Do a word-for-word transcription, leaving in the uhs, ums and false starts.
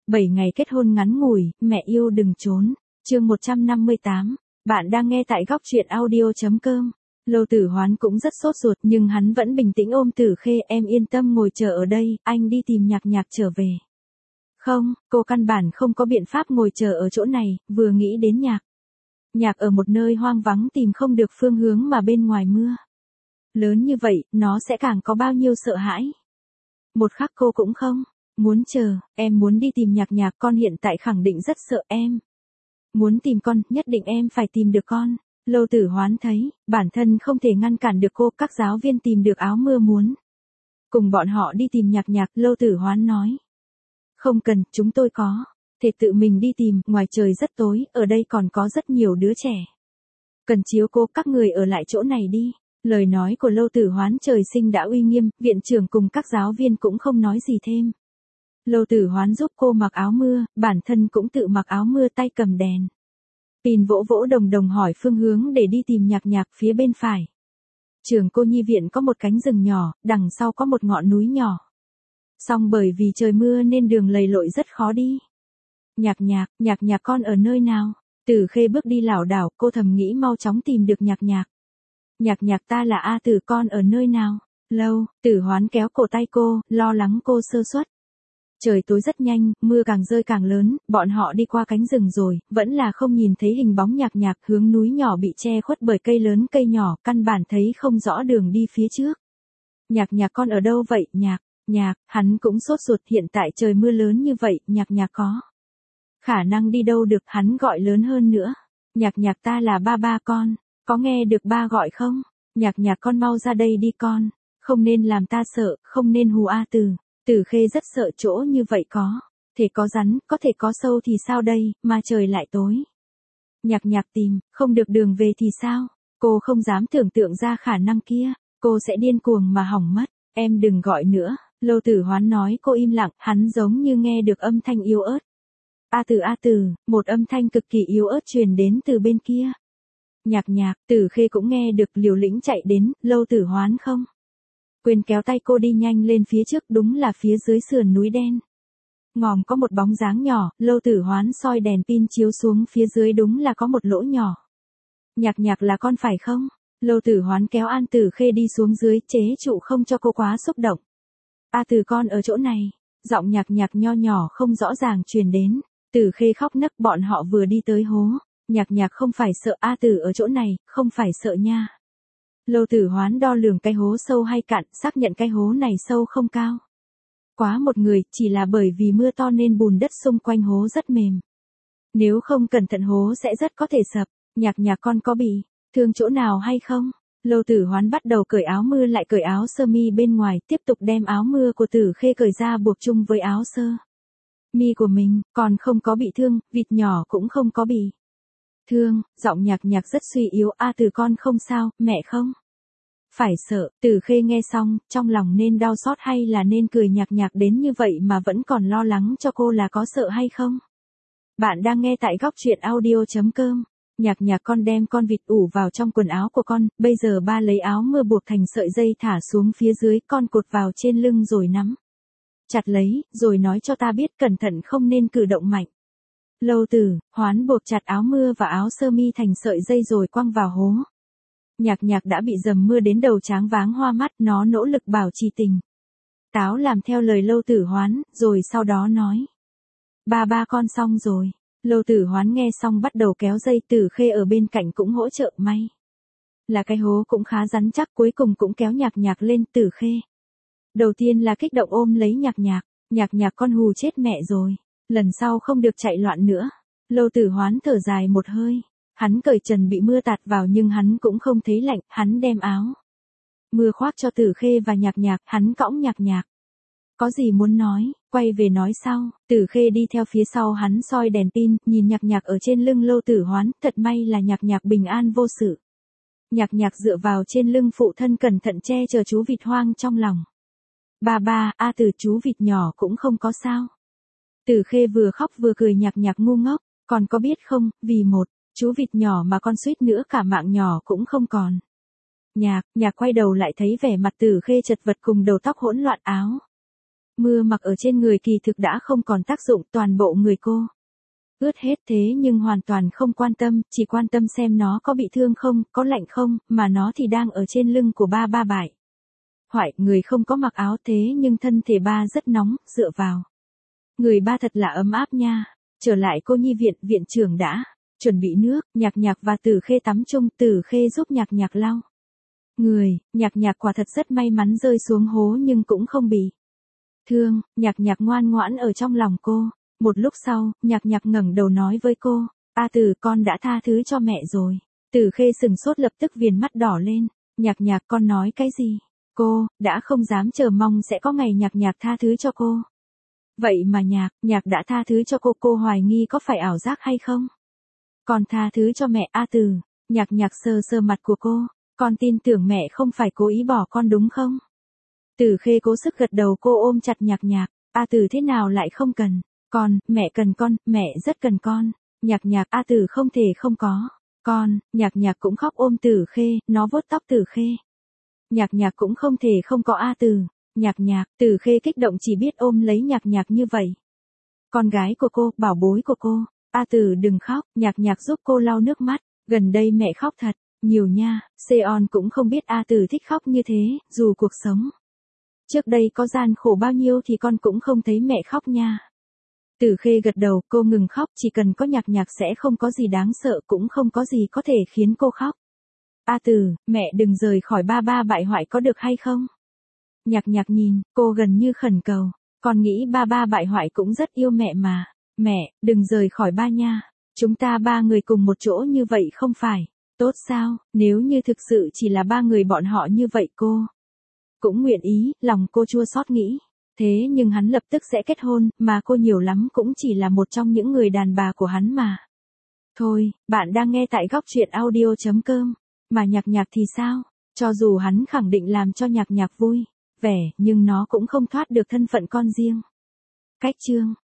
bảy ngày kết hôn ngắn ngủi, mẹ yêu đừng trốn. Chương một trăm năm mươi tám. Bạn đang nghe tại góc truyện audio chấm com. Lâu Tử Hoán cũng rất sốt ruột nhưng hắn vẫn bình tĩnh ôm Tử Khê, em yên tâm ngồi chờ ở đây, anh đi tìm Nhạc Nhạc trở về. Không, cô căn bản không có biện pháp ngồi chờ ở chỗ này, vừa nghĩ đến Nhạc. Nhạc ở một nơi hoang vắng tìm không được phương hướng mà bên ngoài mưa lớn như vậy, nó sẽ càng có bao nhiêu sợ hãi. Một khắc cô cũng không muốn chờ, em muốn đi tìm Nhạc Nhạc, con hiện tại khẳng định rất sợ em. Muốn tìm con, nhất định em phải tìm được con. Lâu Tử Hoán thấy, bản thân không thể ngăn cản được cô, các giáo viên tìm được áo mưa muốn cùng bọn họ đi tìm Nhạc Nhạc, Lâu Tử Hoán nói. Không cần, chúng tôi có thể tự mình đi tìm, ngoài trời rất tối, ở đây còn có rất nhiều đứa trẻ. Cần chiếu cố, các người ở lại chỗ này đi. Lời nói của Lâu Tử Hoán trời sinh đã uy nghiêm, viện trưởng cùng các giáo viên cũng không nói gì thêm. Lâu Tử Hoán giúp cô mặc áo mưa, bản thân cũng tự mặc áo mưa, tay cầm đèn pin vỗ vỗ đồng đồng hỏi phương hướng để đi tìm Nhạc Nhạc. Phía bên phải trường cô nhi viện có một cánh rừng nhỏ, đằng sau có một ngọn núi nhỏ. Song bởi vì trời mưa nên đường lầy lội rất khó đi. Nhạc Nhạc, Nhạc Nhạc con ở nơi nào? Tử Khê bước đi lảo đảo, cô thầm nghĩ mau chóng tìm được Nhạc Nhạc. Nhạc Nhạc, ta là A Tử, con ở nơi nào? Lâu Tử Hoán kéo cổ tay cô, lo lắng cô sơ suất. Trời tối rất nhanh, mưa càng rơi càng lớn, bọn họ đi qua cánh rừng rồi, vẫn là không nhìn thấy hình bóng Nhạc Nhạc, hướng núi nhỏ bị che khuất bởi cây lớn cây nhỏ, căn bản thấy không rõ đường đi phía trước. Nhạc Nhạc con ở đâu vậy? Nhạc, Nhạc, hắn cũng sốt ruột, hiện tại trời mưa lớn như vậy, Nhạc Nhạc có khả năng đi đâu được, hắn gọi lớn hơn nữa. Nhạc Nhạc, ta là ba ba con, có nghe được ba gọi không? Nhạc Nhạc con mau ra đây đi con, không nên làm ta sợ, không nên hù A Tử. Tử Khê rất sợ, chỗ như vậy có thể có rắn, có thể có sâu thì sao đây, mà trời lại tối. Nhạc Nhạc tìm không được đường về thì sao? Cô không dám tưởng tượng ra khả năng kia, cô sẽ điên cuồng mà hỏng mất. Em đừng gọi nữa. Lâu Tử Hoán nói. Cô im lặng, hắn giống như nghe được âm thanh yếu ớt. A Tử, A Tử, một âm thanh cực kỳ yếu ớt truyền đến từ bên kia. Nhạc Nhạc, Tử Khê cũng nghe được, liều lĩnh chạy đến. Lâu Tử Hoán không quên kéo tay cô đi nhanh lên phía trước, đúng là phía dưới sườn núi đen ngòm có một bóng dáng nhỏ. Lâu Tử Hoán soi đèn pin chiếu xuống phía dưới, đúng là có một lỗ nhỏ. Nhạc Nhạc là con phải không? Lâu Tử Hoán kéo An Tử Khê đi xuống dưới, chế trụ không cho cô quá xúc động. A Tử, con ở chỗ này. Giọng Nhạc Nhạc nho nhỏ không rõ ràng truyền đến. Tử Khê khóc nấc, bọn họ vừa đi tới hố. Nhạc Nhạc không phải sợ, A Tử ở chỗ này, không phải sợ nha. Lâu Tử Hoán đo lường cái hố sâu hay cạn, xác nhận cái hố này sâu không cao quá một người, chỉ là bởi vì mưa to nên bùn đất xung quanh hố rất mềm. Nếu không cẩn thận hố sẽ rất có thể sập. Nhạc Nhạc con có bị thương chỗ nào hay không? Lâu Tử Hoán bắt đầu cởi áo mưa, lại cởi áo sơ mi bên ngoài, tiếp tục đem áo mưa của Tử Khê cởi ra buộc chung với áo sơ mi của mình, còn không có bị thương, vịt nhỏ cũng không có bị thương. Giọng Nhạc Nhạc rất suy yếu. A Tử, con không sao, mẹ không phải sợ. Tử Khê nghe xong, trong lòng nên đau xót hay là nên cười? Nhạc Nhạc đến như vậy mà vẫn còn lo lắng cho cô, là có sợ hay không? Bạn đang nghe tại góc truyện audio chấm com. Nhạc Nhạc, con đem con vịt ủ vào trong quần áo của con, bây giờ ba lấy áo mưa buộc thành sợi dây thả xuống phía dưới, con cột vào trên lưng rồi nắm chặt lấy, rồi nói cho ta biết, cẩn thận không nên cử động mạnh. Lâu Tử Hoán buộc chặt áo mưa và áo sơ mi thành sợi dây rồi quăng vào hố. Nhạc Nhạc đã bị dầm mưa đến đầu tráng váng hoa mắt, nó nỗ lực bảo trì tỉnh táo làm theo lời Lâu Tử Hoán, rồi sau đó nói. Ba ba con xong rồi. Lâu Tử Hoán nghe xong bắt đầu kéo dây, Tử Khê ở bên cạnh cũng hỗ trợ, may là cái hố cũng khá rắn chắc, cuối cùng cũng kéo Nhạc Nhạc lên. Tử Khê đầu tiên là kích động ôm lấy Nhạc Nhạc. Nhạc Nhạc con hù chết mẹ rồi, lần sau không được chạy loạn nữa. Lâu Tử Hoán thở dài một hơi. Hắn cởi trần bị mưa tạt vào nhưng hắn cũng không thấy lạnh, hắn đem áo mưa khoác cho Tử Khê và Nhạc Nhạc, hắn cõng Nhạc Nhạc. Có gì muốn nói, quay về nói sau. Tử Khê đi theo phía sau hắn soi đèn pin, nhìn Nhạc Nhạc ở trên lưng Lâu Tử Hoán, thật may là Nhạc Nhạc bình an vô sự. Nhạc Nhạc dựa vào trên lưng phụ thân cẩn thận che chở chú vịt hoang trong lòng. Ba ba, A Tử, chú vịt nhỏ cũng không có sao. Tử Khê vừa khóc vừa cười. Nhạc Nhạc ngu ngốc, còn có biết không, vì một chú vịt nhỏ mà con suýt nữa cả mạng nhỏ cũng không còn. Nhạc, Nhạc quay đầu lại thấy vẻ mặt Tử Khê chật vật cùng đầu tóc hỗn loạn, áo Mưa mặc ở trên người kỳ thực đã không còn tác dụng, toàn bộ người cô ướt hết, thế nhưng hoàn toàn không quan tâm, chỉ quan tâm xem nó có bị thương không, có lạnh không, mà nó thì đang ở trên lưng của ba ba bại. Hoại, người không có mặc áo thế nhưng thân thể ba rất nóng, dựa vào. Người ba thật là ấm áp nha. Trở lại cô nhi viện, viện trưởng đã chuẩn bị nước, Nhạc Nhạc và Tử Khê tắm chung, Tử Khê giúp Nhạc Nhạc lau người, Nhạc Nhạc quả thật rất may mắn rơi xuống hố nhưng cũng không bị thương, Nhạc Nhạc ngoan ngoãn ở trong lòng cô. Một lúc sau, Nhạc Nhạc ngẩng đầu nói với cô, A Tử, con đã tha thứ cho mẹ rồi. Tử Khê sừng sốt, lập tức viền mắt đỏ lên. Nhạc Nhạc, con nói cái gì? Cô đã không dám chờ mong sẽ có ngày Nhạc Nhạc tha thứ cho cô. Vậy mà Nhạc, Nhạc đã tha thứ cho cô, cô hoài nghi có phải ảo giác hay không? Con tha thứ cho mẹ, A Tử. Nhạc Nhạc sờ sờ mặt của cô, con tin tưởng mẹ không phải cố ý bỏ con đúng không? Tử Khê cố sức gật đầu, cô ôm chặt Nhạc Nhạc, A Tử thế nào lại không cần? Con, mẹ cần con, mẹ rất cần con. Nhạc Nhạc, A Tử không thể không có con. Nhạc Nhạc cũng khóc ôm Tử Khê, nó vuốt tóc Tử Khê. Nhạc Nhạc cũng không thể không có A Tử. Nhạc Nhạc, Tử Khê kích động chỉ biết ôm lấy Nhạc Nhạc như vậy. Con gái của cô, bảo bối của cô. A Tử đừng khóc, Nhạc Nhạc giúp cô lau nước mắt. Gần đây mẹ khóc thật nhiều nha. Seon cũng không biết A Tử thích khóc như thế, dù cuộc sống trước đây có gian khổ bao nhiêu thì con cũng không thấy mẹ khóc nha. Tử Khê gật đầu, cô ngừng khóc, chỉ cần có Nhạc Nhạc sẽ không có gì đáng sợ, cũng không có gì có thể khiến cô khóc. A Tử, mẹ đừng rời khỏi ba ba bại hoại có được hay không? Nhạc Nhạc nhìn, cô gần như khẩn cầu, con nghĩ ba ba bại hoại cũng rất yêu mẹ mà. Mẹ, đừng rời khỏi ba nha. Chúng ta ba người cùng một chỗ như vậy không phải tốt sao? Nếu như thực sự chỉ là ba người bọn họ như vậy cô cũng nguyện ý, lòng cô chua xót nghĩ. Thế nhưng hắn lập tức sẽ kết hôn, mà cô nhiều lắm cũng chỉ là một trong những người đàn bà của hắn mà. Thôi, bạn đang nghe tại góc truyện audio chấm com. Mà Nhạc Nhạc thì sao? Cho dù hắn khẳng định làm cho Nhạc Nhạc vui vẻ, nhưng nó cũng không thoát được thân phận con riêng. Cách chương